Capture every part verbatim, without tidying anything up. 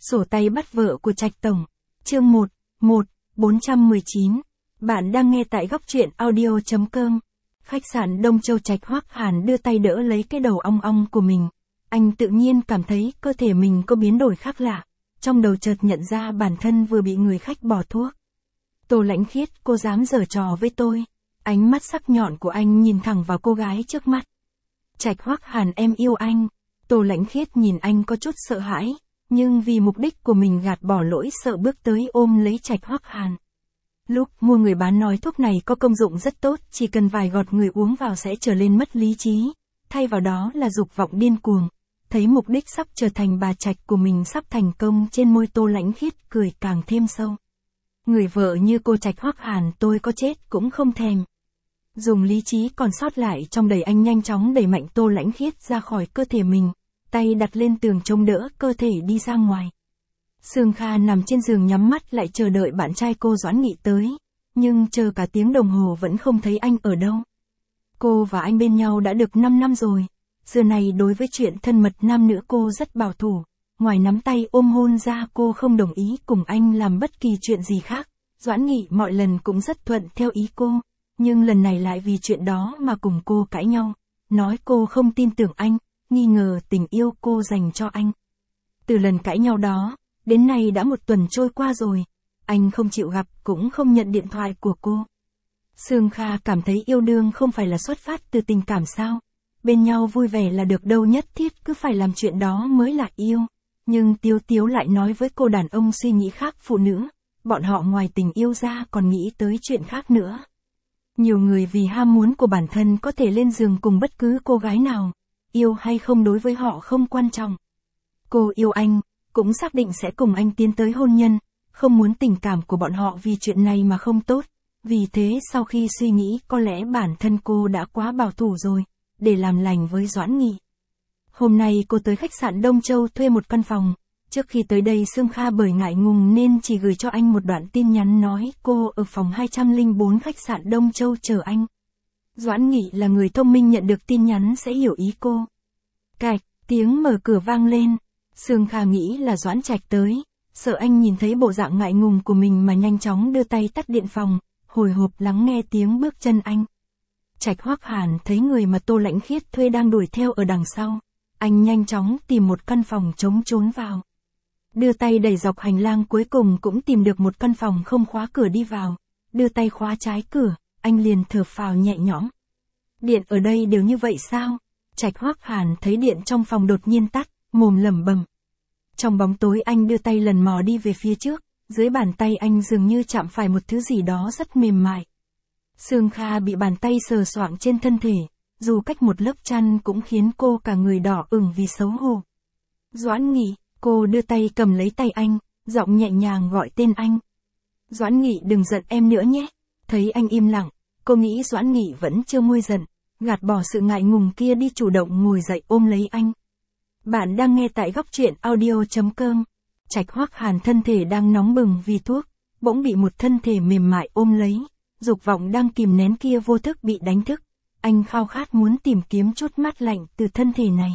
Sổ tay bắt vợ của Trạch Tổng. Chương một, một, bốn trăm mười chín. Bạn đang nghe tại góc truyện audio chấm com. Khách sạn Đông Châu. Trạch Hoắc Hàn đưa tay đỡ lấy cái đầu ong ong của mình. Anh tự nhiên cảm thấy cơ thể mình có biến đổi khác lạ. Trong đầu chợt nhận ra bản thân vừa bị người khách bỏ thuốc. Tô Lãnh Khiết, cô dám giở trò với tôi. Ánh mắt sắc nhọn của anh nhìn thẳng vào cô gái trước mắt. Trạch Hoắc Hàn, em yêu anh. Tô Lãnh Khiết nhìn anh có chút sợ hãi, nhưng vì mục đích của mình gạt bỏ lỗi sợ bước tới ôm lấy Trạch Hoắc Hàn. Lúc mua người bán nói thuốc này có công dụng rất tốt, chỉ cần vài giọt người uống vào sẽ trở lên mất lý trí, thay vào đó là dục vọng điên cuồng. Thấy mục đích sắp trở thành bà Trạch của mình sắp thành công, trên môi Tô Lãnh Khiết cười càng thêm sâu. Người vợ như cô Trạch Hoắc Hàn tôi có chết cũng không thèm. Dùng lý trí còn sót lại trong đầy, anh nhanh chóng đẩy mạnh Tô Lãnh Khiết ra khỏi cơ thể mình, tay đặt lên tường chống đỡ cơ thể đi ra ngoài. Sương Kha nằm trên giường nhắm mắt lại chờ đợi bạn trai cô Doãn Nghị tới, nhưng chờ cả tiếng đồng hồ vẫn không thấy anh ở đâu. Cô và anh bên nhau đã được năm năm rồi, xưa này đối với chuyện thân mật nam nữ cô rất bảo thủ, ngoài nắm tay ôm hôn ra cô không đồng ý cùng anh làm bất kỳ chuyện gì khác. Doãn Nghị mọi lần cũng rất thuận theo ý cô, nhưng lần này lại vì chuyện đó mà cùng cô cãi nhau, nói cô không tin tưởng anh, nghi ngờ tình yêu cô dành cho anh. Từ lần cãi nhau đó, đến nay đã một tuần trôi qua rồi, anh không chịu gặp cũng không nhận điện thoại của cô. Sương Kha cảm thấy yêu đương không phải là xuất phát từ tình cảm sao, bên nhau vui vẻ là được đâu nhất thiết cứ phải làm chuyện đó mới là yêu. Nhưng Tiếu Tiếu lại nói với cô đàn ông suy nghĩ khác phụ nữ, bọn họ ngoài tình yêu ra còn nghĩ tới chuyện khác nữa. Nhiều người vì ham muốn của bản thân có thể lên giường cùng bất cứ cô gái nào, yêu hay không đối với họ không quan trọng. Cô yêu anh, cũng xác định sẽ cùng anh tiến tới hôn nhân, không muốn tình cảm của bọn họ vì chuyện này mà không tốt. Vì thế sau khi suy nghĩ có lẽ bản thân cô đã quá bảo thủ rồi, để làm lành với Doãn Nghị. Hôm nay cô tới khách sạn Đông Châu thuê một căn phòng. Trước khi tới đây Sương Kha bởi ngại ngùng nên chỉ gửi cho anh một đoạn tin nhắn nói cô ở phòng hai trăm lẻ bốn khách sạn Đông Châu chờ anh. Doãn Nghị là người thông minh, nhận được tin nhắn sẽ hiểu ý cô. Cạch, tiếng mở cửa vang lên. Sương Kha nghĩ là Doãn Trạch tới, sợ anh nhìn thấy bộ dạng ngại ngùng của mình mà nhanh chóng đưa tay tắt điện phòng, hồi hộp lắng nghe tiếng bước chân anh. Trạch Hoắc Hàn thấy người mà Tô Lãnh Khiết thuê đang đuổi theo ở đằng sau, anh nhanh chóng tìm một căn phòng trống trốn vào. Đưa tay đẩy dọc hành lang cuối cùng cũng tìm được một căn phòng không khóa cửa đi vào, đưa tay khóa trái cửa, anh liền thở phào nhẹ nhõm. Điện ở đây đều như vậy sao? Trạch Hoắc Hàn thấy điện trong phòng đột nhiên tắt, mồm lẩm bẩm. Trong bóng tối anh đưa tay lần mò đi về phía trước, dưới bàn tay anh dường như chạm phải một thứ gì đó rất mềm mại. Sương Kha bị bàn tay sờ soạng trên thân thể, dù cách một lớp chăn cũng khiến cô cả người đỏ ửng vì xấu hổ. Doãn Nghị, cô đưa tay cầm lấy tay anh, giọng nhẹ nhàng gọi tên anh. Doãn Nghị, đừng giận em nữa nhé. Thấy anh im lặng, cô nghĩ Doãn Nghị vẫn chưa nguôi giận, gạt bỏ sự ngại ngùng kia đi chủ động ngồi dậy ôm lấy anh. Bạn đang nghe tại góc truyện audio chấm com. Trạch Hoắc Hàn thân thể đang nóng bừng vì thuốc, bỗng bị một thân thể mềm mại ôm lấy, dục vọng đang kìm nén kia vô thức bị đánh thức. Anh khao khát muốn tìm kiếm chút mát lạnh từ thân thể này.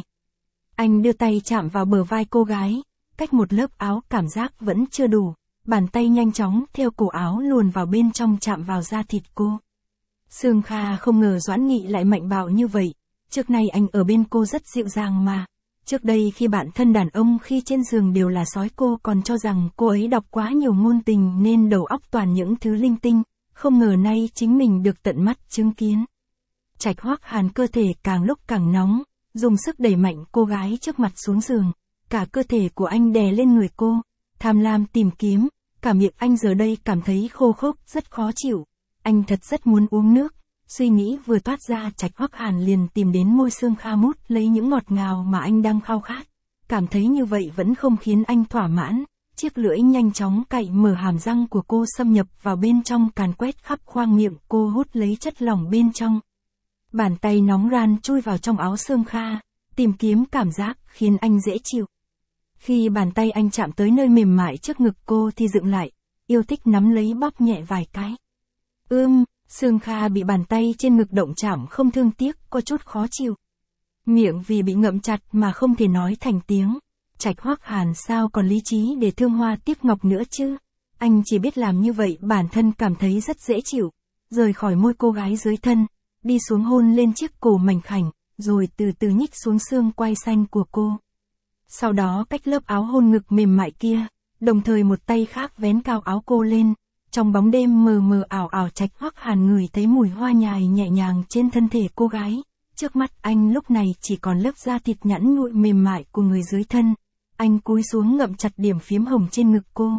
Anh đưa tay chạm vào bờ vai cô gái, cách một lớp áo cảm giác vẫn chưa đủ, bàn tay nhanh chóng theo cổ áo luồn vào bên trong chạm vào da thịt cô. Sương Kha không ngờ Doãn Nghị lại mạnh bạo như vậy, trước nay anh ở bên cô rất dịu dàng mà. Trước đây khi bạn thân đàn ông khi trên giường đều là sói, cô còn cho rằng cô ấy đọc quá nhiều ngôn tình nên đầu óc toàn những thứ linh tinh, không ngờ nay chính mình được tận mắt chứng kiến. Trạch Hoắc Hàn cơ thể càng lúc càng nóng, dùng sức đẩy mạnh cô gái trước mặt xuống giường, cả cơ thể của anh đè lên người cô, tham lam tìm kiếm, cả miệng anh giờ đây cảm thấy khô khốc, rất khó chịu. Anh thật rất muốn uống nước, suy nghĩ vừa toát ra Trạch Hoắc Hàn liền tìm đến môi Sương Kha mút lấy những ngọt ngào mà anh đang khao khát. Cảm thấy như vậy vẫn không khiến anh thỏa mãn, chiếc lưỡi nhanh chóng cạy mở hàm răng của cô xâm nhập vào bên trong, càn quét khắp khoang miệng cô hút lấy chất lỏng bên trong. Bàn tay nóng ran chui vào trong áo Sương Kha, tìm kiếm cảm giác khiến anh dễ chịu. Khi bàn tay anh chạm tới nơi mềm mại trước ngực cô thì dựng lại, yêu thích nắm lấy bóp nhẹ vài cái. Ưm, Sương Kha bị bàn tay trên ngực động chạm không thương tiếc, có chút khó chịu. Miệng vì bị ngậm chặt mà không thể nói thành tiếng. Trạch Hoắc Hàn sao còn lý trí để thương hoa tiếc ngọc nữa chứ? Anh chỉ biết làm như vậy bản thân cảm thấy rất dễ chịu. Rời khỏi môi cô gái dưới thân, đi xuống hôn lên chiếc cổ mảnh khảnh, rồi từ từ nhích xuống xương quai xanh của cô. Sau đó cách lớp áo hôn ngực mềm mại kia, đồng thời một tay khác vén cao áo cô lên. Trong bóng đêm mờ mờ ảo ảo Trạch Hoắc Hàn ngửi thấy mùi hoa nhài nhẹ nhàng trên thân thể cô gái. Trước mắt anh lúc này chỉ còn lớp da thịt nhẵn nhụi mềm mại của người dưới thân. Anh cúi xuống ngậm chặt điểm phiếm hồng trên ngực cô.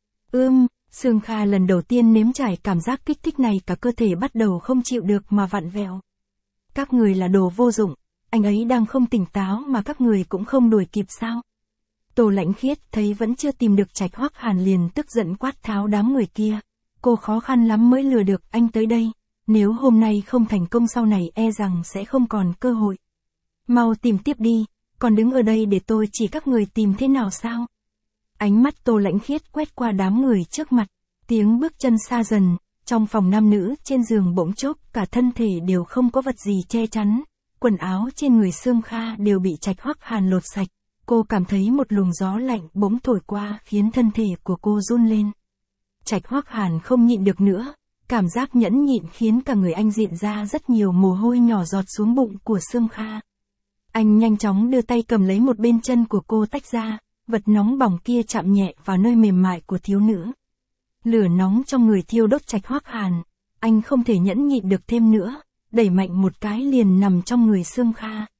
Ưm, Sương Kha lần đầu tiên nếm trải cảm giác kích thích này, cả cơ thể bắt đầu không chịu được mà vặn vẹo. Các người là đồ vô dụng, anh ấy đang không tỉnh táo mà các người cũng không đuổi kịp sao? Tô Lãnh Khiết thấy vẫn chưa tìm được Trạch Hoắc Hàn liền tức giận quát tháo đám người kia. Cô khó khăn lắm mới lừa được anh tới đây, nếu hôm nay không thành công sau này e rằng sẽ không còn cơ hội. Mau tìm tiếp đi, còn đứng ở đây để tôi chỉ các người tìm thế nào sao? Ánh mắt Tô Lãnh Khiết quét qua đám người trước mặt, tiếng bước chân xa dần, trong phòng nam nữ trên giường bỗng chốc cả thân thể đều không có vật gì che chắn, quần áo trên người Sương Kha đều bị Trạch Hoắc Hàn lột sạch, cô cảm thấy một luồng gió lạnh bỗng thổi qua khiến thân thể của cô run lên. Trạch Hoắc Hàn không nhịn được nữa, cảm giác nhẫn nhịn khiến cả người anh diện ra rất nhiều mồ hôi nhỏ giọt xuống bụng của Sương Kha. Anh nhanh chóng đưa tay cầm lấy một bên chân của cô tách ra, vật nóng bỏng kia chạm nhẹ vào nơi mềm mại của thiếu nữ. Lửa nóng trong người thiêu đốt Trạch Hoắc Hàn, anh không thể nhẫn nhịn được thêm nữa, đẩy mạnh một cái liền nằm trong người Sương Kha. A,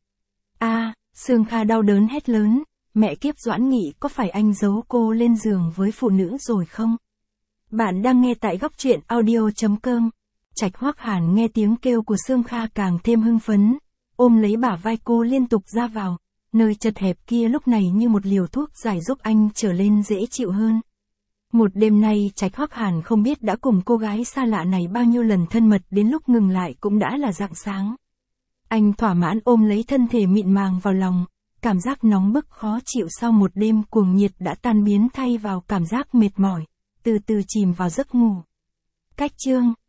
à, Sương Kha đau đớn hét lớn, mẹ kiếp Doãn Nghị, có phải anh giấu cô lên giường với phụ nữ rồi không? Bạn đang nghe tại góc truyện audio chấm com. Trạch Hoắc Hàn nghe tiếng kêu của Sương Kha càng thêm hưng phấn, ôm lấy bả vai cô liên tục ra vào, nơi chật hẹp kia lúc này như một liều thuốc giải giúp anh trở lên dễ chịu hơn. Một đêm nay Trạch Hoắc Hàn không biết đã cùng cô gái xa lạ này bao nhiêu lần thân mật, đến lúc ngừng lại cũng đã là rạng sáng. Anh thỏa mãn ôm lấy thân thể mịn màng vào lòng, cảm giác nóng bức khó chịu sau một đêm cuồng nhiệt đã tan biến thay vào cảm giác mệt mỏi, từ từ chìm vào giấc ngủ. Cách chương